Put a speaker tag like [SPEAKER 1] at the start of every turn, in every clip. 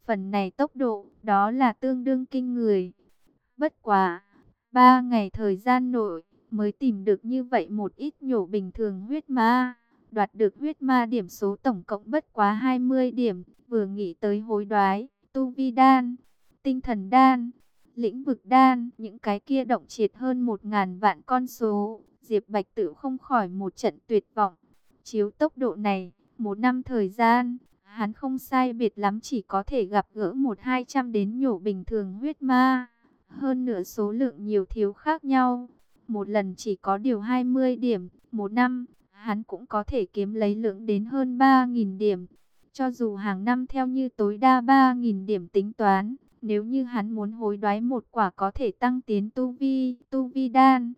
[SPEAKER 1] Phần này tốc độ, đó là tương đương kinh người. Bất quá, 3 ngày thời gian nội, mới tìm được như vậy một ít nhổ bình thường huyết ma. Đoạt được huyết ma điểm số tổng cộng bất quá 20 điểm. Vừa nghĩ tới hối đoái, tu vi đan, tinh thần đan, lĩnh vực đan, những cái kia động triệt hơn 1.000 vạn con số, Diệp Bạch Tự không khỏi một trận tuyệt vọng. Chiếu tốc độ này, 1 năm thời gian, hắn không sai biệt lắm chỉ có thể gặp gỡ 100-200 đến nhổ bình thường huyết ma. Hơn nữa số lượng nhiều thiếu khác nhau. Một lần chỉ có điều 20 điểm, 1 năm, hắn cũng có thể kiếm lấy lượng đến hơn 3.000 điểm. Cho dù hàng năm theo như tối đa 3.000 điểm tính toán, nếu như hắn muốn hối đoái một quả có thể tăng tiến tu vi đan,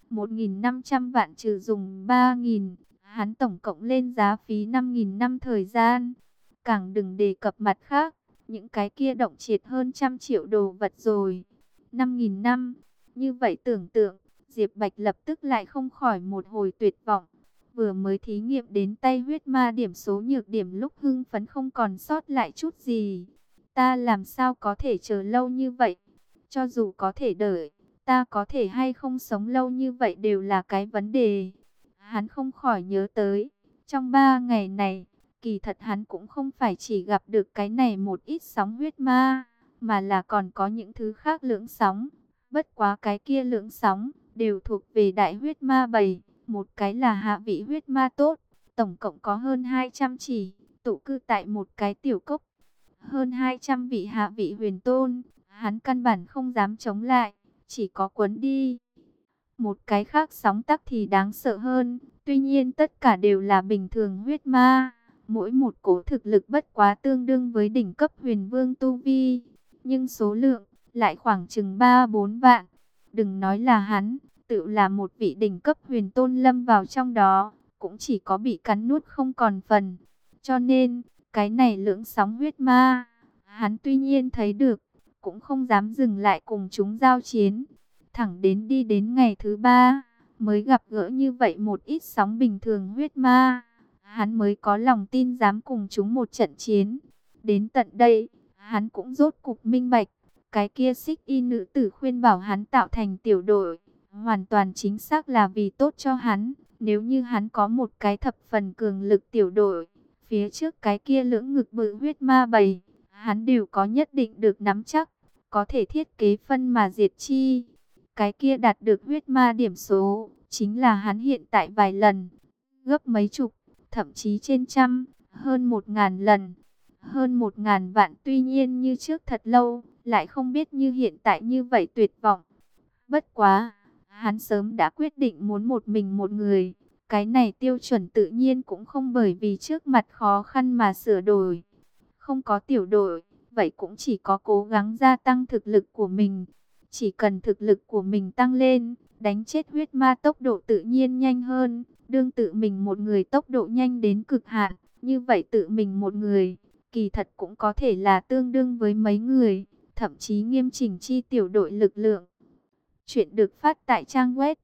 [SPEAKER 1] 1.500 vạn trừ dùng 3.000, hắn tổng cộng lên giá phí 5.000 năm thời gian. Càng đừng đề cập mặt khác, những cái kia động triệt hơn 100 triệu đồ vật rồi. 5.000 năm, như vậy tưởng tượng, Diệp Bạch lập tức lại không khỏi một hồi tuyệt vọng. Vừa mới thí nghiệm đến tay huyết ma điểm số nhược điểm lúc hưng phấn không còn sót lại chút gì. Ta làm sao có thể chờ lâu như vậy? Cho dù có thể đợi, ta có thể hay không sống lâu như vậy đều là cái vấn đề. Hắn không khỏi nhớ tới, trong 3 ngày này, kỳ thật hắn cũng không phải chỉ gặp được cái này một ít sóng huyết ma, mà là còn có những thứ khác lưỡng sóng. Bất quá cái kia lưỡng sóng, đều thuộc về đại huyết ma bầy. Một cái là hạ vị huyết ma tốt, tổng cộng có hơn 200 chỉ, tụ cư tại một cái tiểu cốc. Hơn 200 vị hạ vị huyền tôn, hắn căn bản không dám chống lại, chỉ có cuốn đi. Một cái khác sóng tắc thì đáng sợ hơn, tuy nhiên tất cả đều là bình thường huyết ma. Mỗi một cổ thực lực bất quá tương đương với đỉnh cấp huyền vương tu vi, nhưng số lượng lại khoảng chừng 3-4 vạn. Đừng nói là hắn, tự là một vị đỉnh cấp huyền tôn lâm vào trong đó, cũng chỉ có bị cắn nuốt không còn phần. Cho nên, cái này lưỡng sóng huyết ma, hắn tuy nhiên thấy được, cũng không dám dừng lại cùng chúng giao chiến. Thẳng đến đi đến ngày thứ 3, mới gặp gỡ như vậy một ít sóng bình thường huyết ma. Hắn mới có lòng tin dám cùng chúng một trận chiến. Đến tận đây, hắn cũng rốt cục minh bạch. Cái kia xích y nữ tử khuyên bảo hắn tạo thành tiểu đội, hoàn toàn chính xác là vì tốt cho hắn. Nếu như hắn có một cái thập phần cường lực tiểu đội, phía trước cái kia lưỡng ngực bự huyết ma bầy, hắn đều có nhất định được nắm chắc, có thể thiết kế phân mà diệt chi. Cái kia đạt được huyết ma điểm số, chính là hắn hiện tại vài lần, gấp mấy chục, thậm chí trên trăm, hơn 1.000 lần, hơn 1.000 vạn. Tuy nhiên như trước thật lâu, lại không biết như hiện tại như vậy tuyệt vọng. Bất quá, hắn sớm đã quyết định muốn một mình một người. Cái này tiêu chuẩn tự nhiên cũng không bởi vì trước mặt khó khăn mà sửa đổi. Không có tiểu đội, vậy cũng chỉ có cố gắng gia tăng thực lực của mình. Chỉ cần thực lực của mình tăng lên, đánh chết huyết ma tốc độ tự nhiên nhanh hơn. Đương tự mình một người tốc độ nhanh đến cực hạn, như vậy tự mình một người, kỳ thật cũng có thể là tương đương với mấy người, thậm chí nghiêm chỉnh chi tiểu đội lực lượng. Chuyện được phát tại trang web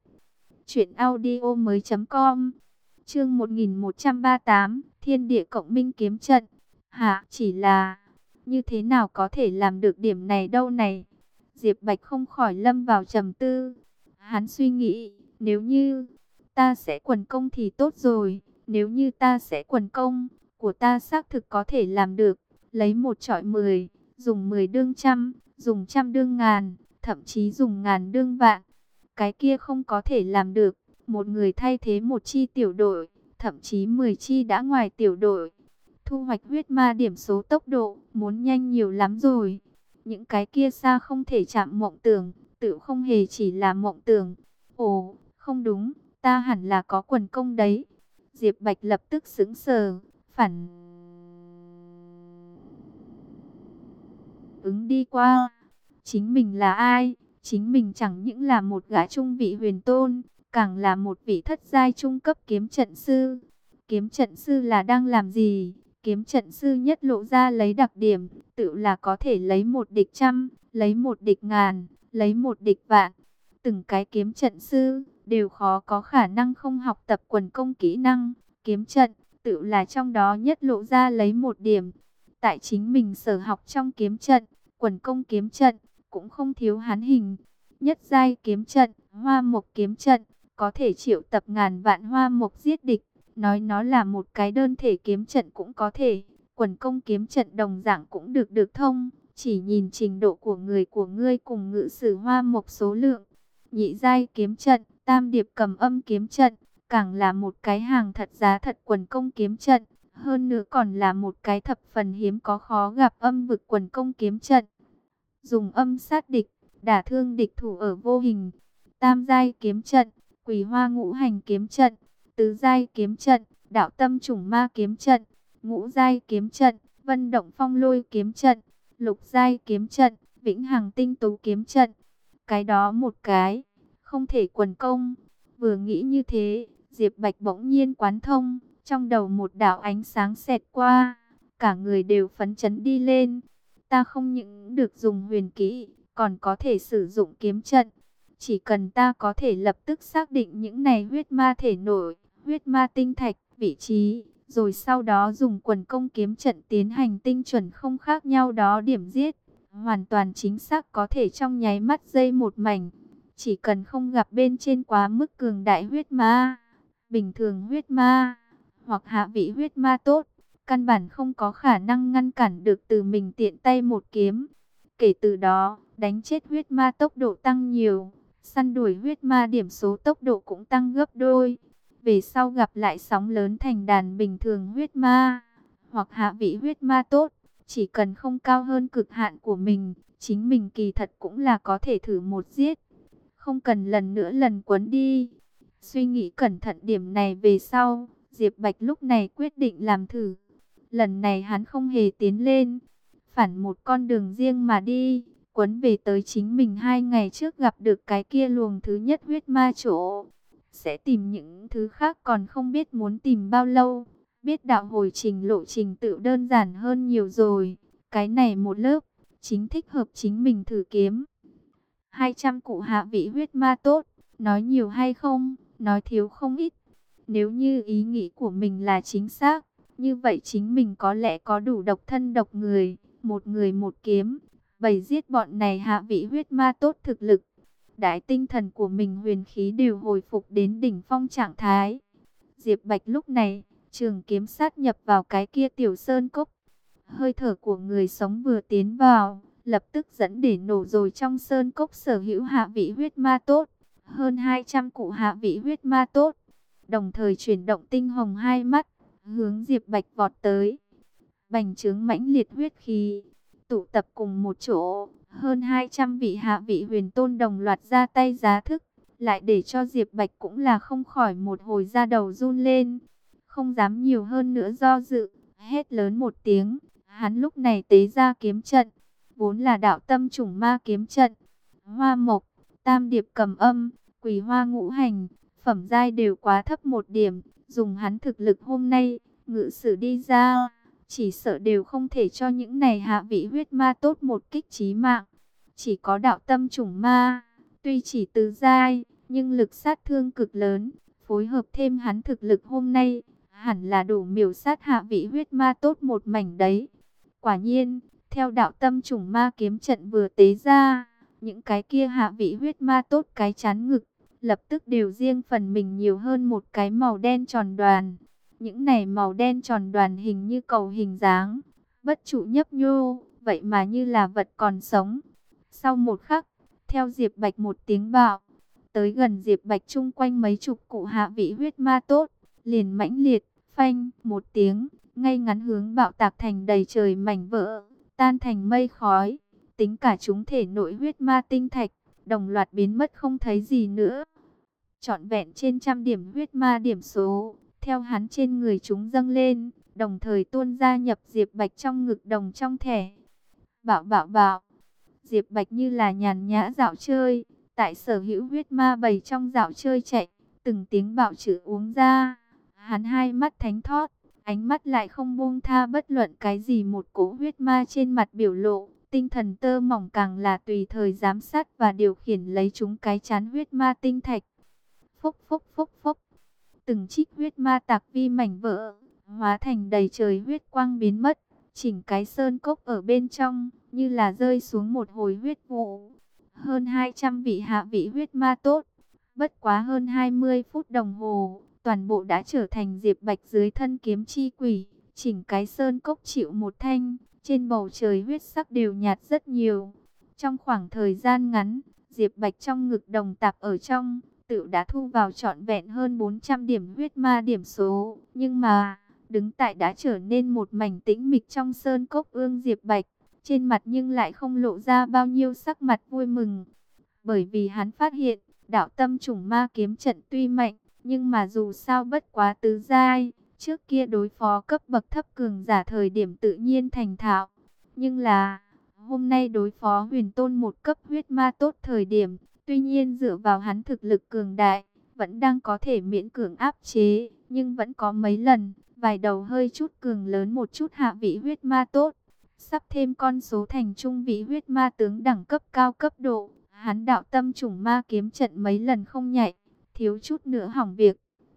[SPEAKER 1] truyệnaudiomoi.com. Chương 1138, Thiên địa cộng minh kiếm trận. Hả, chỉ là như thế nào có thể làm được điểm này đâu này? Diệp Bạch không khỏi lâm vào trầm tư. Hắn suy nghĩ, nếu như ta sẽ quần công thì tốt rồi, nếu như ta sẽ quần công, của ta xác thực có thể làm được, lấy 1 chọi 10, dùng 10 đương trăm, dùng trăm đương ngàn, thậm chí dùng ngàn đương vạn. Cái kia không có thể làm được, một người thay thế một chi tiểu đội, thậm chí 10 chi đã ngoài tiểu đội. Thu hoạch huyết ma điểm số tốc độ, muốn nhanh nhiều lắm rồi. Những cái kia xa không thể chạm mộng tưởng, tự không hề chỉ là mộng tưởng. Ồ, không đúng, ta hẳn là có quần công đấy. Diệp Bạch lập tức sững sờ, phản ứng đi qua. Chính mình là ai? Chính mình chẳng những là một gã trung vị huyền tôn, càng là một vị thất giai trung cấp kiếm trận sư. Kiếm trận sư là đang làm gì? Kiếm trận sư nhất lộ ra lấy đặc điểm, tự là có thể lấy một địch trăm, lấy một địch ngàn, lấy một địch vạn. Từng cái kiếm trận sư đều khó có khả năng không học tập quần công kỹ năng. Kiếm trận tự là trong đó nhất lộ ra lấy một điểm. tại chính mình sở học trong kiếm trận, quần công kiếm trận, cũng không thiếu hắn hình. Nhất giai kiếm trận, Hoa Mộc kiếm trận, có thể triệu tập ngàn vạn hoa mộc giết địch. Nói nó là một cái đơn thể kiếm trận cũng có thể. Quần công kiếm trận đồng dạng cũng được thông. Chỉ nhìn trình độ của ngươi cùng ngự sử hoa mộc số lượng. Nhị giai kiếm trận, Tam điệp cầm âm kiếm trận, càng là một cái hàng thật giá thật quần công kiếm trận. Hơn nữa còn là một cái thập phần hiếm có khó gặp âm vực quần công kiếm trận. Dùng âm sát địch, đả thương địch thủ ở vô hình. Tam giai kiếm trận, Quỳ Hoa Ngũ Hành kiếm trận. Tứ giai kiếm trận, Đạo Tâm Chủng Ma kiếm trận. Ngũ giai kiếm trận, Vân Động Phong Lôi kiếm trận. Lục giai kiếm trận, Vĩnh Hằng Tinh Tú kiếm trận. Cái đó một cái, không thể quần công. Vừa nghĩ như thế, Diệp Bạch bỗng nhiên quán thông, trong đầu một đạo ánh sáng xẹt qua, cả người đều phấn chấn đi lên. Ta không những được dùng huyền kỹ, còn có thể sử dụng kiếm trận. Chỉ cần ta có thể lập tức xác định những này huyết ma thể nội, huyết ma tinh thạch, vị trí, rồi sau đó dùng quần công kiếm trận tiến hành tinh chuẩn không khác nhau đó điểm giết. Hoàn toàn chính xác có thể trong nháy mắt giây một mảnh. Chỉ cần không gặp bên trên quá mức cường đại huyết ma, bình thường huyết ma, hoặc hạ vị huyết ma tốt, căn bản không có khả năng ngăn cản được từ mình tiện tay một kiếm. Kể từ đó, đánh chết huyết ma tốc độ tăng nhiều, săn đuổi huyết ma điểm số tốc độ cũng tăng gấp đôi. Về sau gặp lại sóng lớn thành đàn bình thường huyết ma, hoặc hạ vị huyết ma tốt, chỉ cần không cao hơn cực hạn của mình, chính mình kỳ thật cũng là có thể thử một giết. Không cần lần nữa lần quấn đi. Suy nghĩ cẩn thận điểm này về sau, Diệp Bạch lúc này quyết định làm thử. Lần này hắn không hề tiến lên, phản một con đường riêng mà đi, quấn về tới chính mình 2 ngày trước gặp được cái kia luồng thứ nhất huyết ma chỗ. Sẽ tìm những thứ khác còn không biết muốn tìm bao lâu. Biết đạo hồi trình lộ trình tự đơn giản hơn nhiều rồi. Cái này một lớp, chính thích hợp chính mình thử kiếm. 200 cụ hạ vị huyết ma tốt, nói nhiều hay không, nói thiếu không ít. Nếu như ý nghĩ của mình là chính xác, như vậy chính mình có lẽ có đủ độc thân độc người một kiếm, bày giết bọn này hạ vị huyết ma tốt thực lực. Đại tinh thần của mình huyền khí đều hồi phục đến đỉnh phong trạng thái. Diệp Bạch lúc này, trường kiếm sát nhập vào cái kia tiểu sơn cốc. Hơi thở của người sống vừa tiến vào, lập tức dẫn để nổ rồi trong sơn cốc sở hữu hạ vị huyết ma tốt. Hơn 200 cụ hạ vị huyết ma tốt. Đồng thời chuyển động tinh hồng hai mắt, hướng Diệp Bạch vọt tới. Bành trướng mãnh liệt huyết khí, tụ tập cùng một chỗ. Hơn 200 vị hạ vị huyền tôn đồng loạt ra tay giá thức. Lại để cho Diệp Bạch cũng là không khỏi một hồi da đầu run lên. Không dám nhiều hơn nữa do dự, hét lớn một tiếng. Hắn lúc này tế ra kiếm trận, vốn là đạo tâm chủng ma kiếm trận. Hoa mộc, tam điệp cầm âm, quỳ hoa ngũ hành, phẩm giai đều quá thấp một điểm. Dùng hắn thực lực hôm nay, ngự sử đi ra, chỉ sợ đều không thể cho những này hạ vị huyết ma tốt một kích chí mạng. Chỉ có đạo tâm chủng ma, tuy chỉ tứ giai, nhưng lực sát thương cực lớn. Phối hợp thêm hắn thực lực hôm nay, hẳn là đủ miểu sát hạ vị huyết ma tốt một mảnh đấy. Quả nhiên, theo đạo tâm chủng ma kiếm trận vừa tế ra, những cái kia hạ vị huyết ma tốt cái chán ngực, lập tức đều riêng phần mình nhiều hơn một cái màu đen tròn đoàn. Những này màu đen tròn đoàn hình như cầu hình dáng, bất trụ nhấp nhô, vậy mà như là vật còn sống. Sau một khắc, theo Diệp Bạch một tiếng bạo, tới gần Diệp Bạch chung quanh mấy chục cụ hạ vị huyết ma tốt, liền mãnh liệt, phanh, một tiếng, ngay ngắn hướng bạo tạc thành đầy trời mảnh vỡ, tan thành mây khói. Tính cả chúng thể nội huyết ma tinh thạch, đồng loạt biến mất không thấy gì nữa. Trọn vẹn trên 100 điểm huyết ma điểm số, theo hắn trên người chúng dâng lên, đồng thời tuôn ra nhập Diệp Bạch trong ngực đồng trong thẻ. Bạo bạo bạo, Diệp Bạch như là nhàn nhã dạo chơi, tại sở hữu huyết ma bầy trong dạo chơi chạy, từng tiếng bạo chữ uống ra. Hắn hai mắt thánh thót, ánh mắt lại không buông tha bất luận cái gì một cỗ huyết ma trên mặt biểu lộ. Tinh thần tơ mỏng càng là tùy thời giám sát và điều khiển lấy chúng cái chán huyết ma tinh thạch. Phốc phốc phốc phốc, từng trích huyết ma tạc vi mảnh vỡ, hóa thành đầy trời huyết quang biến mất. chỉnh cái sơn cốc ở bên trong, như là rơi xuống một hồi huyết vụ. Hơn 200 vị hạ vị huyết ma tốt, bất quá hơn 20 phút đồng hồ, toàn bộ đã trở thành Diệp Bạch dưới thân kiếm chi quỷ. Chỉnh cái sơn cốc chịu một thanh, trên bầu trời huyết sắc đều nhạt rất nhiều. Trong khoảng thời gian ngắn, Diệp Bạch trong ngực đồng tạp ở trong, tự đã thu vào trọn vẹn hơn 400 điểm huyết ma điểm số. Nhưng mà, đứng tại đã trở nên một mảnh tĩnh mịch trong sơn cốc ương Diệp Bạch, trên mặt nhưng lại không lộ ra bao nhiêu sắc mặt vui mừng. Bởi vì hắn phát hiện, đạo tâm trùng ma kiếm trận tuy mạnh, nhưng mà dù sao bất quá tứ giai, trước kia đối phó cấp bậc thấp cường giả thời điểm tự nhiên thành thạo. Nhưng là, hôm nay đối phó huyền tôn một cấp huyết ma tốt thời điểm, tuy nhiên dựa vào hắn thực lực cường đại, vẫn đang có thể miễn cưỡng áp chế, nhưng vẫn có mấy lần, vài đầu hơi chút cường lớn một chút hạ vị huyết ma tốt. Sắp thêm con số thành trung vị huyết ma tướng đẳng cấp cao cấp độ, hắn đạo tâm trùng ma kiếm trận mấy lần không nhạy, thiếu chút nữa hỏng việc.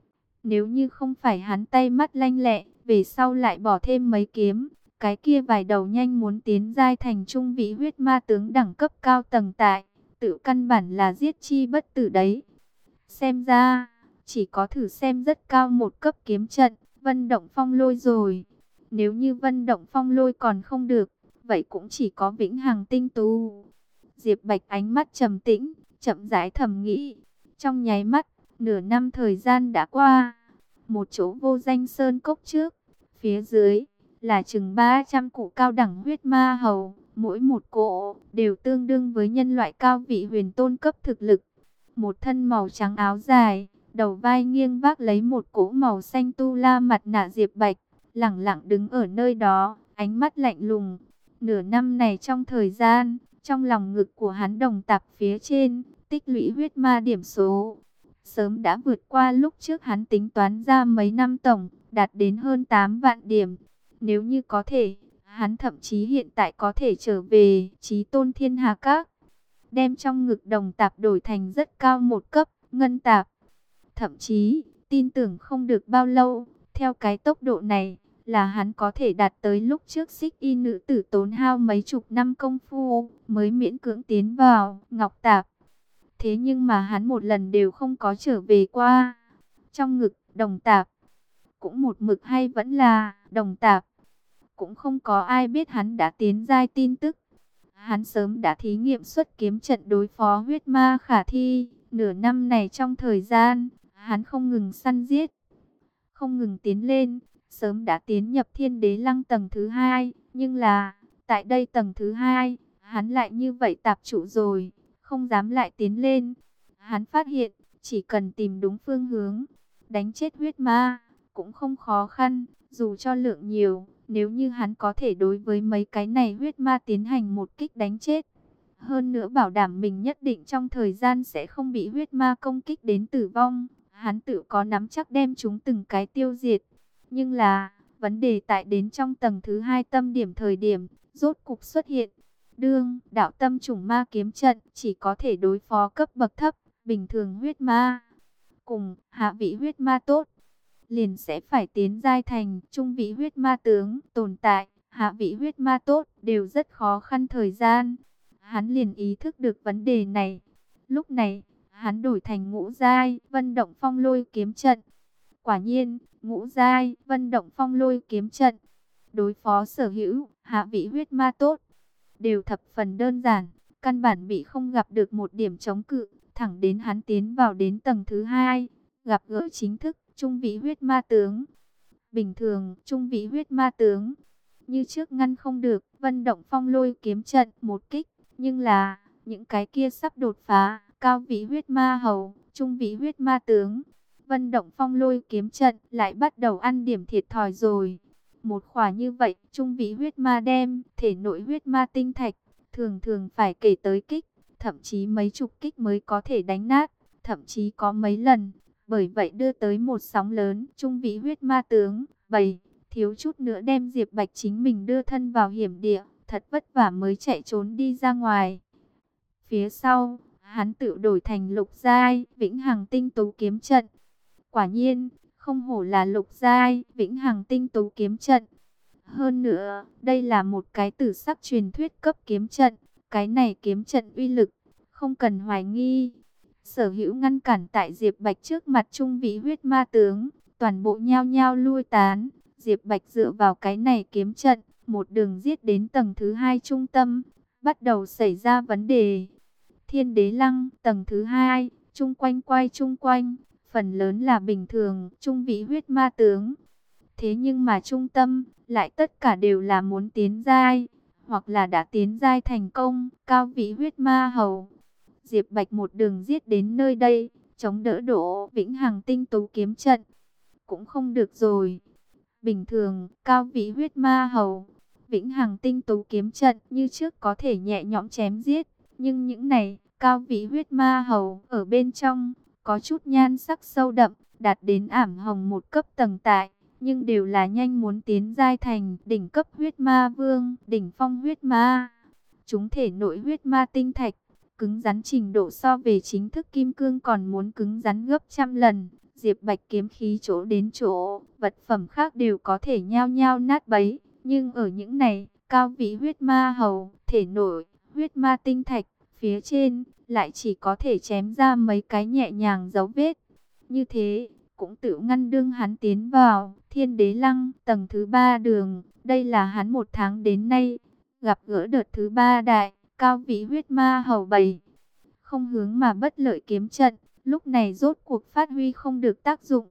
[SPEAKER 1] Nếu như không phải hắn tay mắt lanh lẹ, về sau lại bỏ thêm mấy kiếm, cái kia vài đầu nhanh muốn tiến giai thành trung vị huyết ma tướng đẳng cấp cao tầng tại, tự căn bản là giết chi bất tử đấy. Xem ra, chỉ có thử xem rất cao một cấp kiếm trận, Vân Động Phong Lôi rồi. Nếu như Vân Động Phong Lôi còn không được, vậy cũng chỉ có Vĩnh Hằng Tinh Tú. Diệp Bạch ánh mắt trầm tĩnh, chậm rãi thầm nghĩ. Trong nháy mắt, nửa năm thời gian đã qua. Một chỗ vô danh sơn cốc trước, phía dưới là chừng 300 cụ cao đẳng huyết ma hầu, mỗi một cỗ đều tương đương với nhân loại cao vị huyền tôn cấp thực lực. Một thân màu trắng áo dài, đầu vai nghiêng vác lấy một cỗ màu xanh tu la mặt nạ Diệp Bạch, lẳng lặng đứng ở nơi đó, ánh mắt lạnh lùng. Nửa năm này trong thời gian, trong lòng ngực của hắn đồng tạp phía trên, tích lũy huyết ma điểm số sớm đã vượt qua lúc trước hắn tính toán ra mấy năm tổng, đạt đến hơn 8 vạn điểm. Nếu như có thể, hắn thậm chí hiện tại có thể trở về Chí Tôn Thiên Hà Các, đem trong ngực đồng tạp đổi thành rất cao một cấp, ngân tạp. Thậm chí, tin tưởng không được bao lâu, theo cái tốc độ này, là hắn có thể đạt tới lúc trước Xích Y nữ tử tốn hao mấy chục năm công phu, mới miễn cưỡng tiến vào ngọc tạp. Thế nhưng mà hắn một lần đều không có trở về qua. Trong ngực, đồng tạp, cũng một mực hay vẫn là đồng tạp. Cũng không có ai biết hắn đã tiến giai tin tức. Hắn sớm đã thí nghiệm xuất kiếm trận đối phó huyết ma khả thi. Nửa năm này trong thời gian, hắn không ngừng săn giết, không ngừng tiến lên. Sớm đã tiến nhập thiên đế lăng tầng thứ 2. Nhưng là, tại đây tầng thứ 2, hắn lại như vậy tạp trụ rồi, không dám lại tiến lên. Hắn phát hiện, chỉ cần tìm đúng phương hướng, đánh chết huyết ma, cũng không khó khăn, dù cho lượng nhiều. Nếu như hắn có thể đối với mấy cái này huyết ma tiến hành một kích đánh chết, hơn nữa bảo đảm mình nhất định trong thời gian sẽ không bị huyết ma công kích đến tử vong, hắn tự có nắm chắc đem chúng từng cái tiêu diệt. Nhưng là, vấn đề tại đến trong tầng thứ 2 tâm điểm thời điểm, rốt cục xuất hiện. Đương, đạo tâm chủng ma kiếm trận chỉ có thể đối phó cấp bậc thấp, bình thường huyết ma. Cùng, hạ vị huyết ma tốt, liền sẽ phải tiến giai thành trung vị huyết ma tướng tồn tại. Hạ vị huyết ma tốt, đều rất khó khăn thời gian. Hắn liền ý thức được vấn đề này. Lúc này, hắn đổi thành ngũ giai, Vân Động Phong Lôi kiếm trận. Quả nhiên, ngũ giai, Vân Động Phong Lôi kiếm trận, đối phó sở hữu, hạ vị huyết ma tốt, đều thập phần đơn giản, căn bản bị không gặp được một điểm chống cự, thẳng đến hắn tiến vào đến tầng thứ 2, gặp gỡ chính thức, trung vị huyết ma tướng. Bình thường, trung vị huyết ma tướng, như trước ngăn không được, Vân Động Phong Lôi kiếm trận một kích, nhưng là, những cái kia sắp đột phá, cao vị huyết ma hầu, trung vị huyết ma tướng, Vân Động Phong Lôi kiếm trận lại bắt đầu ăn điểm thiệt thòi rồi. Một khỏa như vậy, trung vị huyết ma đem, thể nội huyết ma tinh thạch, thường thường phải kể tới kích, thậm chí mấy chục kích mới có thể đánh nát, thậm chí có mấy lần. Bởi vậy đưa tới một sóng lớn, trung vị huyết ma tướng, thiếu chút nữa đem Diệp Bạch chính mình đưa thân vào hiểm địa, thật vất vả mới chạy trốn đi ra ngoài. Phía sau, hắn tự đổi thành lục giai, Vĩnh Hằng Tinh Tú kiếm trận. Quả nhiên, không hổ là lục giai, Vĩnh Hằng Tinh Tú kiếm trận. Hơn nữa, đây là một cái tử sắc truyền thuyết cấp kiếm trận. Cái này kiếm trận uy lực, không cần hoài nghi. Sở hữu ngăn cản tại Diệp Bạch trước mặt trung vị huyết ma tướng, toàn bộ nhao nhao lui tán. Diệp Bạch dựa vào cái này kiếm trận, một đường giết đến tầng thứ 2 trung tâm, bắt đầu xảy ra vấn đề. Thiên Đế Lăng, tầng thứ 2, chung quanh quay chung quanh, phần lớn là bình thường, trung vị huyết ma tướng. Thế nhưng mà trung tâm, lại tất cả đều là muốn tiến giai, hoặc là đã tiến giai thành công, cao vị huyết ma hầu. Diệp Bạch một đường giết đến nơi đây, chống đỡ Đỗ Vĩnh Hằng tinh tú kiếm trận. Cũng không được rồi. Bình thường, cao vị huyết ma hầu, Vĩnh Hằng tinh tú kiếm trận như trước có thể nhẹ nhõm chém giết. Nhưng những này, cao vị huyết ma hầu ở bên trong, có chút nhan sắc sâu đậm, đạt đến ảm hồng một cấp tầng tại. Nhưng đều là nhanh muốn tiến giai thành đỉnh cấp huyết ma vương, đỉnh phong huyết ma. Chúng thể nội huyết ma tinh thạch, cứng rắn trình độ so về chính thức kim cương còn muốn cứng rắn gấp trăm lần. Diệp Bạch kiếm khí chỗ đến chỗ, vật phẩm khác đều có thể nhao nhao nát bấy. Nhưng ở những này, cao vị huyết ma hầu, thể nội, huyết ma tinh thạch, phía trên, lại chỉ có thể chém ra mấy cái nhẹ nhàng dấu vết. Như thế, cũng tự ngăn đương hắn tiến vào Thiên Đế Lăng, tầng thứ 3 đường. Đây là hắn một tháng đến nay, gặp gỡ đợt thứ 3 đại, cao vị huyết ma hầu 7. Không hướng mà bất lợi kiếm trận, lúc này rốt cuộc phát huy không được tác dụng.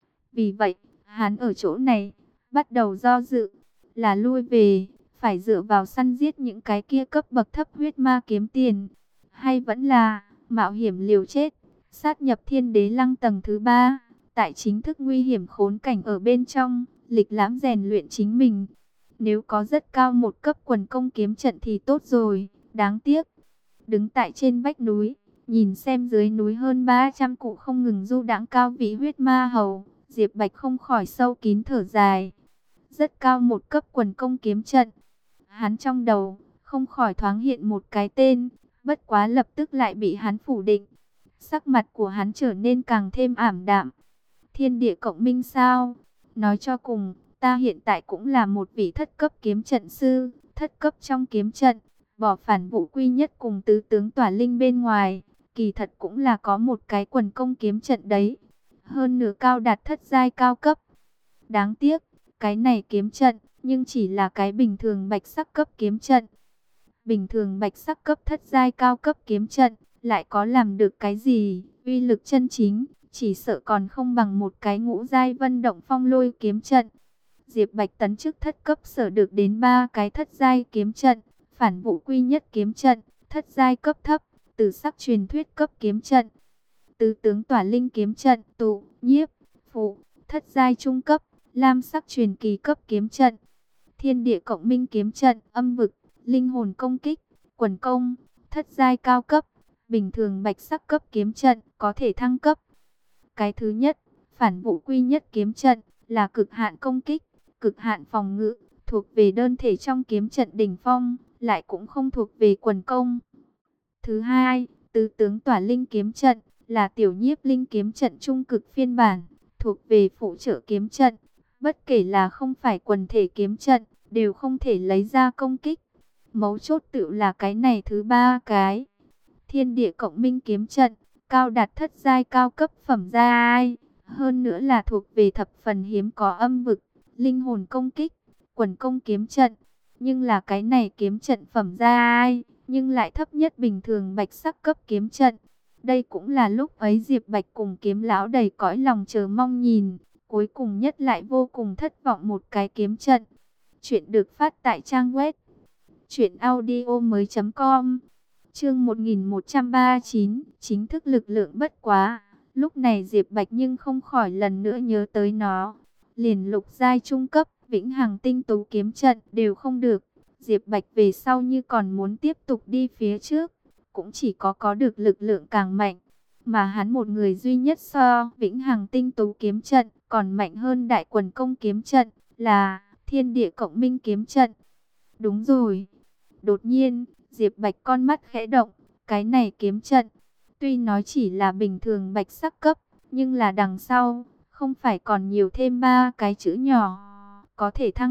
[SPEAKER 1] Vì vậy, hắn ở chỗ này, bắt đầu do dự, là lui về, phải dựa vào săn giết những cái kia cấp bậc thấp huyết ma kiếm tiền. Hay vẫn là, mạo hiểm liều chết, sát nhập Thiên Đế Lăng tầng thứ 3, tại chính thức nguy hiểm khốn cảnh ở bên trong, lịch lãm rèn luyện chính mình. Nếu có rất cao một cấp quần công kiếm trận thì tốt rồi, đáng tiếc. Đứng tại trên vách núi, nhìn xem dưới núi hơn 300 cụ không ngừng du đãng cao vị huyết ma hầu, Diệp Bạch không khỏi sâu kín thở dài. Rất cao một cấp quần công kiếm trận. Hắn trong đầu, không khỏi thoáng hiện một cái tên, bất quá lập tức lại bị hắn phủ định. Sắc mặt của hắn trở nên càng thêm ảm đạm. Thiên địa cộng minh sao? Nói cho cùng, ta hiện tại cũng là một vị thất cấp kiếm trận sư, thất cấp trong kiếm trận, bỏ phản vụ quy nhất cùng tứ tướng tỏa linh bên ngoài, kỳ thật cũng là có một cái quần công kiếm trận đấy. Hơn nửa cao đạt thất giai cao cấp. Đáng tiếc, cái này kiếm trận, nhưng chỉ là cái bình thường bạch sắc cấp kiếm trận. Bình thường bạch sắc cấp thất giai cao cấp kiếm trận, lại có làm được cái gì, uy lực chân chính, chỉ sợ còn không bằng một cái ngũ giai vân động phong lôi kiếm trận. Diệp Bạch tấn chức thất cấp sở được đến 3 cái thất giai kiếm trận, phản vụ quy nhất kiếm trận, thất giai cấp thấp, tử sắc truyền thuyết cấp kiếm trận, tứ tướng tỏa linh kiếm trận, tụ, nhiếp, phụ, thất giai trung cấp, lam sắc truyền kỳ cấp kiếm trận, thiên địa cộng minh kiếm trận, âm vực, linh hồn công kích, quần công, thất giai cao cấp, bình thường bạch sắc cấp kiếm trận, có thể thăng cấp. Cái thứ nhất, phản vụ quy nhất kiếm trận, là cực hạn công kích, cực hạn phòng ngự, thuộc về đơn thể trong kiếm trận đỉnh phong, lại cũng không thuộc về quần công. Thứ hai, tứ tướng tỏa linh kiếm trận, là tiểu nhiếp linh kiếm trận trung cực phiên bản, thuộc về phụ trợ kiếm trận. Bất kể là không phải quần thể kiếm trận, đều không thể lấy ra công kích. Mấu chốt tự là cái này thứ 3 cái. Thiên địa cộng minh kiếm trận, cao đạt thất giai cao cấp phẩm giai. Hơn nữa là thuộc về thập phần hiếm có âm vực, linh hồn công kích, quần công kiếm trận. Nhưng là cái này kiếm trận phẩm giai, nhưng lại thấp nhất bình thường bạch sắc cấp kiếm trận. Đây cũng là lúc ấy Diệp Bạch cùng kiếm lão đầy cõi lòng chờ mong nhìn. Cuối cùng nhất lại vô cùng thất vọng một cái kiếm trận. Chuyện được phát tại trang web truyệnaudiomoi.com. Chương 1139, chính thức lực lượng bất quá. Lúc này Diệp Bạch nhưng không khỏi lần nữa nhớ tới nó. Liền lục giai trung cấp, vĩnh hằng tinh tú kiếm trận đều không được. Diệp Bạch về sau như còn muốn tiếp tục đi phía trước, cũng chỉ có được lực lượng càng mạnh. Mà hắn một người duy nhất so vĩnh hằng tinh tú kiếm trận còn mạnh hơn đại quần công kiếm trận, là thiên địa cộng minh kiếm trận. Đúng rồi. Đột nhiên, Diệp Bạch con mắt khẽ động, cái này kiếm trận, tuy nói chỉ là bình thường bạch sắc cấp, nhưng là đằng sau, không phải còn nhiều thêm 3 cái chữ nhỏ, có thể thăng cấp,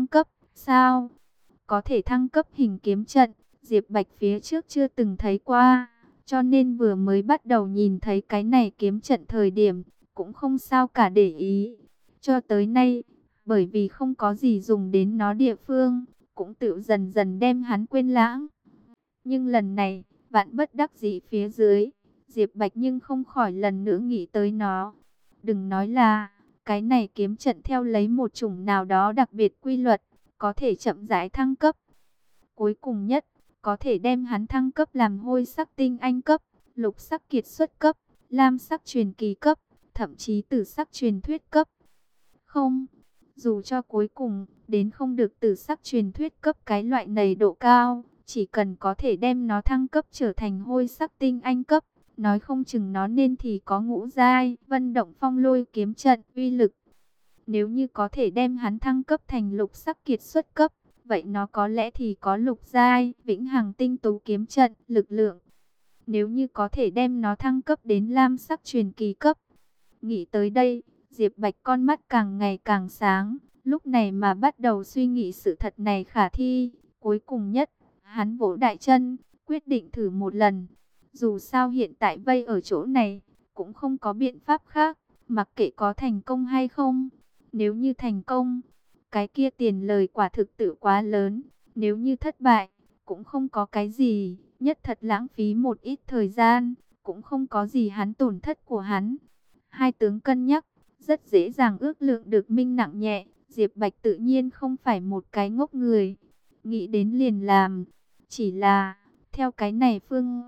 [SPEAKER 1] Sao? Có thể thăng cấp hình kiếm trận, Diệp Bạch phía trước chưa từng thấy qua, cho nên vừa mới bắt đầu nhìn thấy cái này kiếm trận thời điểm, cũng không sao cả để ý. Cho tới nay, bởi vì không có gì dùng đến nó địa phương, cũng tự dần dần đem hắn quên lãng. Nhưng lần này, vạn bất đắc dĩ phía dưới, Diệp Bạch nhưng không khỏi lần nữa nghĩ tới nó. Đừng nói là, cái này kiếm trận theo lấy một chủng nào đó đặc biệt quy luật, có thể chậm rãi thăng cấp. Cuối cùng nhất, có thể đem hắn thăng cấp làm hôi sắc tinh anh cấp, lục sắc kiệt xuất cấp, lam sắc truyền kỳ cấp, thậm chí tử sắc truyền thuyết cấp. Không, dù cho cuối cùng đến không được tử sắc truyền thuyết cấp cái loại này độ cao, chỉ cần có thể đem nó thăng cấp trở thành hôi sắc tinh anh cấp, nói không chừng nó nên thì có ngũ giai, vân động phong lôi kiếm trận uy lực. Nếu như có thể đem hắn thăng cấp thành lục sắc kiệt xuất cấp, vậy nó có lẽ thì có lục giai, vĩnh hằng tinh tú kiếm trận, lực lượng. Nếu như có thể đem nó thăng cấp đến lam sắc truyền kỳ cấp. Nghĩ tới đây, Diệp Bạch con mắt càng ngày càng sáng, lúc này mà bắt đầu suy nghĩ sự thật này khả thi. Cuối cùng nhất, hắn vỗ đại chân, quyết định thử một lần. Dù sao hiện tại vây ở chỗ này, cũng không có biện pháp khác, mặc kệ có thành công hay không. Nếu như thành công, cái kia tiền lời quả thực tự quá lớn. Nếu như thất bại, cũng không có cái gì, nhất thật lãng phí một ít thời gian, cũng không có gì hắn tổn thất của hắn. Hai tướng cân nhắc, rất dễ dàng ước lượng được minh nặng nhẹ. Diệp Bạch tự nhiên không phải một cái ngốc người, nghĩ đến liền làm. Chỉ là, theo cái này phương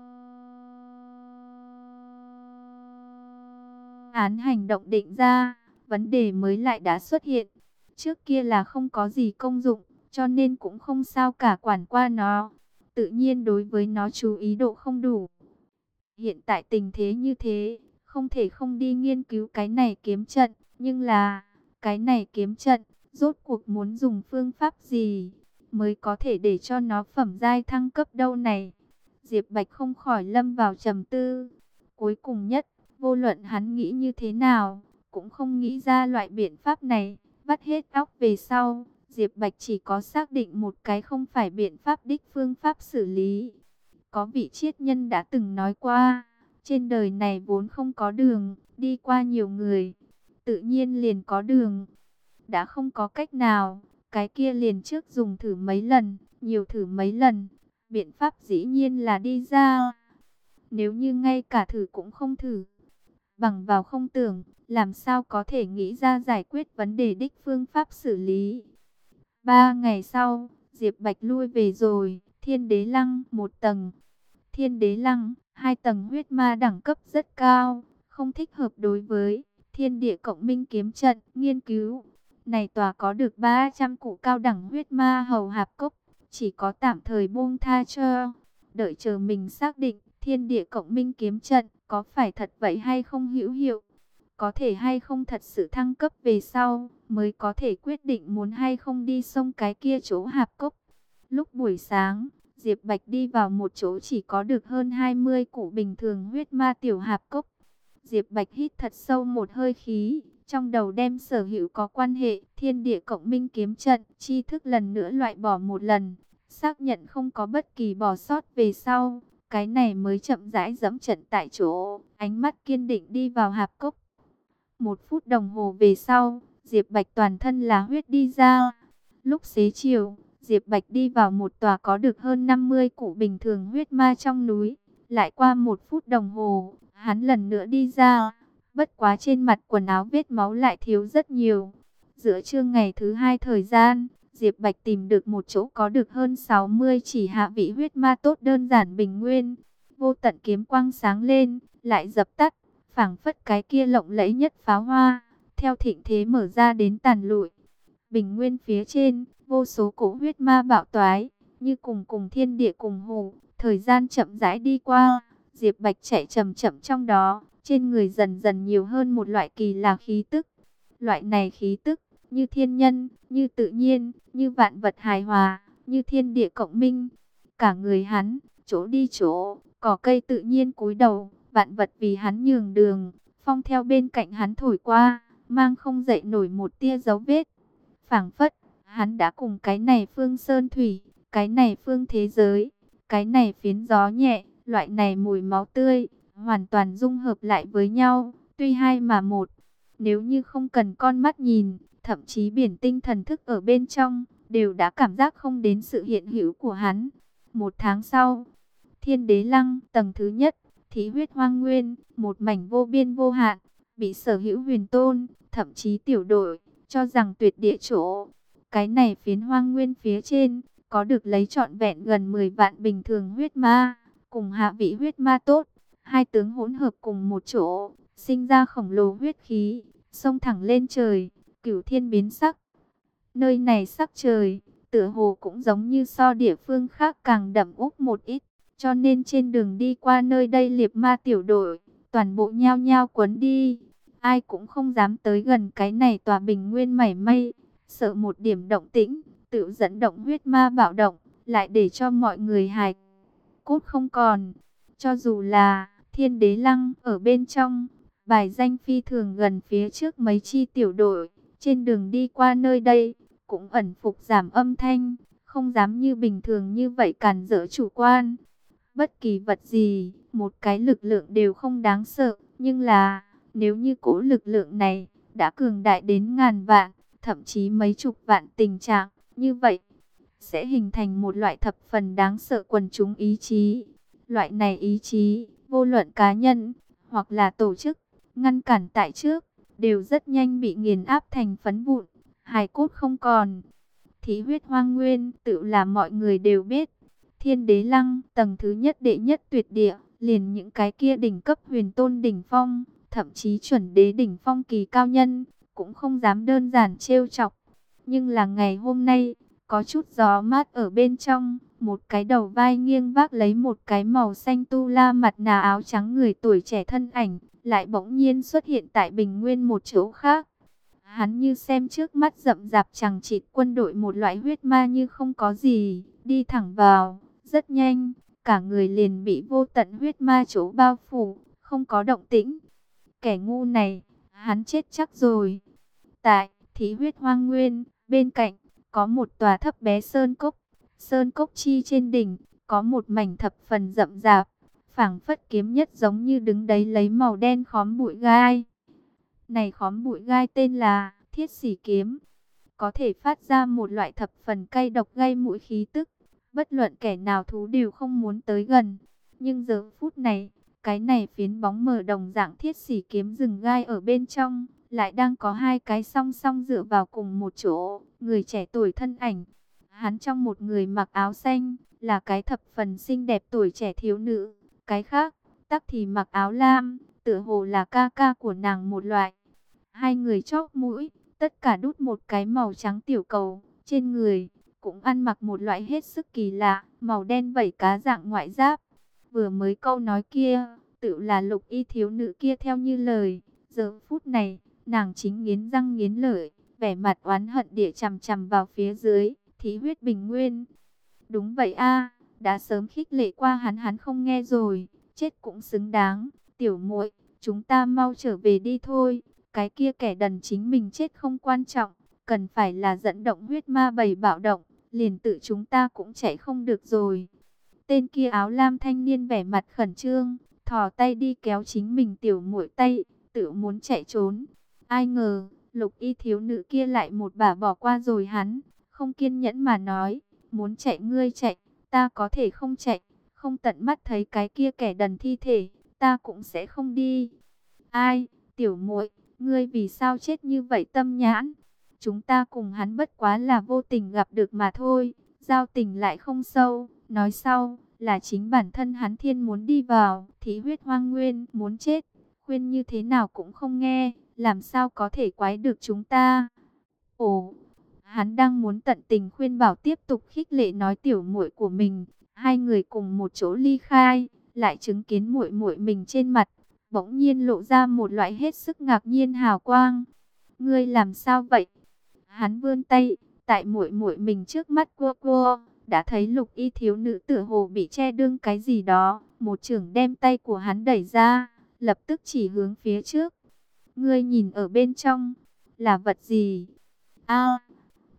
[SPEAKER 1] án hành động định ra, vấn đề mới lại đã xuất hiện. Trước kia là không có gì công dụng, cho nên cũng không sao cả quản qua nó. Tự nhiên đối với nó chú ý độ không đủ. Hiện tại tình thế như thế, không thể không đi nghiên cứu cái này kiếm trận. Nhưng là, cái này kiếm trận, rốt cuộc muốn dùng phương pháp gì, mới có thể để cho nó phẩm giai thăng cấp đâu này. Diệp Bạch không khỏi lâm vào trầm tư. Cuối cùng nhất, vô luận hắn nghĩ như thế nào, cũng không nghĩ ra loại biện pháp này. Vắt hết óc về sau, Diệp Bạch chỉ có xác định một cái không phải biện pháp đích phương pháp xử lý. Có vị triết nhân đã từng nói qua, trên đời này vốn không có đường, đi qua nhiều người, tự nhiên liền có đường. Đã không có cách nào, cái kia liền trước dùng thử mấy lần, nhiều thử mấy lần, biện pháp dĩ nhiên là đi ra. Nếu như ngay cả thử cũng không thử, bằng vào không tưởng, làm sao có thể nghĩ ra giải quyết vấn đề đích phương pháp xử lý. 3 ngày sau, Diệp Bạch lui về rồi, Thiên Đế Lăng 1 tầng. Thiên Đế Lăng, 2 tầng huyết ma đẳng cấp rất cao, không thích hợp đối với Thiên Địa Cộng Minh kiếm trận nghiên cứu. Này tòa có được 300 cụ cao đẳng huyết ma hầu hạp cốc, chỉ có tạm thời buông tha cho, đợi chờ mình xác định Thiên Địa Cộng Minh kiếm trận có phải thật vậy hay không hữu hiệu, có thể hay không thật sự thăng cấp về sau, mới có thể quyết định muốn hay không đi xông cái kia chỗ hạp cốc. Lúc buổi sáng, Diệp Bạch đi vào một chỗ chỉ có được hơn 20 cụ bình thường huyết ma tiểu hạp cốc. Diệp Bạch hít thật sâu một hơi khí, trong đầu đem sở hữu có quan hệ Thiên Địa Cộng Minh kiếm trận tri thức lần nữa loại bỏ một lần, xác nhận không có bất kỳ bỏ sót về sau, cái này mới chậm rãi dẫm trận tại chỗ, ánh mắt kiên định đi vào hạp cốc. 1 phút đồng hồ về sau, Diệp Bạch toàn thân là huyết đi ra. Lúc xế chiều, Diệp Bạch đi vào một tòa có được hơn 50 cụ bình thường huyết ma trong núi. Lại qua 1 phút đồng hồ, hắn lần nữa đi ra. Bất quá trên mặt quần áo vết máu lại thiếu rất nhiều. Giữa trưa ngày thứ 2 thời gian, Diệp Bạch tìm được một chỗ có được hơn 60 chỉ hạ vị huyết ma tốt đơn giản bình nguyên. Vô tận kiếm quang sáng lên, lại dập tắt, phảng phất cái kia lộng lẫy nhất pháo hoa, theo thịnh thế mở ra đến tàn lụi. Bình nguyên phía trên, vô số cổ huyết ma bạo toái, như cùng cùng thiên địa cùng hù. Thời gian chậm rãi đi qua, Diệp Bạch chạy chậm chậm trong đó, trên người dần dần nhiều hơn một loại kỳ lạ khí tức. Loại này khí tức, như thiên nhân, như tự nhiên, như vạn vật hài hòa, như thiên địa cộng minh. Cả người hắn, chỗ đi chỗ, cỏ cây tự nhiên cúi đầu, vạn vật vì hắn nhường đường, phong theo bên cạnh hắn thổi qua, mang không dậy nổi một tia dấu vết. Phảng phất, Hắn đã cùng cái này phương sơn thủy, cái này phương thế giới, cái này phiến gió nhẹ, loại này mùi máu tươi, hoàn toàn dung hợp lại với nhau, tuy hai mà một. Nếu như không cần con mắt nhìn, thậm chí biển tinh thần thức ở bên trong, đều đã cảm giác không đến sự hiện hữu của hắn. Một tháng sau, Thiên Đế Lăng, tầng thứ nhất, Thí Huyết Hoang Nguyên, một mảnh vô biên vô hạn, bị Sở Hữu Huyền Tôn, thậm chí tiểu đội, cho rằng tuyệt địa chỗ. Cái này phiến hoang nguyên phía trên, có được lấy trọn vẹn gần 10 vạn bình thường huyết ma, cùng hạ vị huyết ma tốt, hai tướng hỗn hợp cùng một chỗ, sinh ra khổng lồ huyết khí, xông thẳng lên trời, cửu thiên biến sắc. Nơi này sắc trời, tựa hồ cũng giống như so địa phương khác càng đậm úp một ít, cho nên trên đường đi qua nơi đây liệp ma tiểu đội, toàn bộ nhao nhao quấn đi. Ai cũng không dám tới gần cái này tòa bình nguyên mảy may, sợ một điểm động tĩnh, tự dẫn động huyết ma bạo động, lại để cho mọi người hài cốt không còn. Cho dù là Thiên Đế Lăng ở bên trong, bài danh phi thường gần phía trước mấy chi tiểu đội, trên đường đi qua nơi đây, cũng ẩn phục giảm âm thanh, không dám như bình thường như vậy cản trở chủ quan. Bất kỳ vật gì, một cái lực lượng đều không đáng sợ, nhưng là, nếu như cỗ lực lượng này đã cường đại đến ngàn vạn, thậm chí mấy chục vạn tình trạng, như vậy, sẽ hình thành một loại thập phần đáng sợ quần chúng ý chí. Loại này ý chí, vô luận cá nhân, hoặc là tổ chức, ngăn cản tại trước, đều rất nhanh bị nghiền áp thành phấn vụn, hài cốt không còn. Thí Huyết Hoang Nguyên, tự là mọi người đều biết. Thiên Đế Lăng, tầng thứ nhất đệ nhất tuyệt địa, liền những cái kia đỉnh cấp huyền tôn đỉnh phong, thậm chí chuẩn đế đỉnh phong kỳ cao nhân, cũng không dám đơn giản trêu chọc. Nhưng là ngày hôm nay, có chút gió mát ở bên trong, một cái đầu vai nghiêng vác lấy một cái màu xanh tu la mặt nạ áo trắng người tuổi trẻ thân ảnh, lại bỗng nhiên xuất hiện tại bình nguyên một chỗ khác. Hắn như xem trước mắt rậm rạp chằng chịt quân đội một loại huyết ma như không có gì, đi thẳng vào, rất nhanh, cả người liền bị vô tận huyết ma chỗ bao phủ, không có động tĩnh. Kẻ ngu này, hắn chết chắc rồi. Tại Thí Huyết Hoang Nguyên, bên cạnh, có một tòa thấp bé sơn cốc. Sơn cốc chi trên đỉnh, có một mảnh thập phần rậm rạp, phảng phất kiếm nhất giống như đứng đấy lấy màu đen khóm bụi gai. Này khóm bụi gai tên là Thiết Xỉ Kiếm, có thể phát ra một loại thập phần cay độc gây mũi khí tức, bất luận kẻ nào thú đều không muốn tới gần. Nhưng giờ phút này, cái này phiến bóng mờ đồng dạng Thiết Xỉ Kiếm rừng gai ở bên trong, lại đang có hai cái song song dựa vào cùng một chỗ, người trẻ tuổi thân ảnh. Hắn trong một người mặc áo xanh, là cái thập phần xinh đẹp tuổi trẻ thiếu nữ, cái khác, tắc thì mặc áo lam, tựa hồ là ca ca của nàng một loại. Hai người chóp mũi, tất cả đút một cái màu trắng tiểu cầu, trên người, cũng ăn mặc một loại hết sức kỳ lạ, màu đen vảy cá dạng ngoại giáp. Vừa mới câu nói kia, tự là Lục Y thiếu nữ kia theo như lời, giờ phút này, nàng chính nghiến răng nghiến lợi, vẻ mặt oán hận địa chằm chằm vào phía dưới, Thí Huyết Bình Nguyên. Đúng vậy a, đã sớm khích lệ qua hắn không nghe rồi, chết cũng xứng đáng. Tiểu muội, chúng ta mau trở về đi thôi. Cái kia kẻ đần chính mình chết không quan trọng, cần phải là dẫn động huyết ma bầy bạo động, liền tự chúng ta cũng chạy không được rồi. Tên kia áo lam thanh niên vẻ mặt khẩn trương, thò tay đi kéo chính mình tiểu muội tay, tự muốn chạy trốn. Ai ngờ, Lục Y thiếu nữ kia lại một bà bỏ qua rồi hắn, không kiên nhẫn mà nói, muốn chạy ngươi chạy, ta có thể không chạy, không tận mắt thấy cái kia kẻ đần thi thể, ta cũng sẽ không đi. Ai, tiểu muội, ngươi vì sao chết như vậy tâm nhãn? Chúng ta cùng hắn bất quá là vô tình gặp được mà thôi, giao tình lại không sâu. Nói sau, là chính bản thân hắn thiên muốn đi vào, Thí Huyết Hoang Nguyên, muốn chết, khuyên như thế nào cũng không nghe, làm sao có thể quái được chúng ta? Ồ, hắn đang muốn tận tình khuyên bảo tiếp tục khích lệ nói tiểu muội của mình, hai người cùng một chỗ ly khai, lại chứng kiến muội muội mình trên mặt, bỗng nhiên lộ ra một loại hết sức ngạc nhiên hào quang. Ngươi làm sao vậy? Hắn vươn tay, tại muội muội mình trước mắt cua cua, đã thấy Lục Y thiếu nữ tựa hồ bị che đương cái gì đó, một chưởng đem tay của hắn đẩy ra, lập tức chỉ hướng phía trước. Ngươi nhìn ở bên trong, là vật gì? A,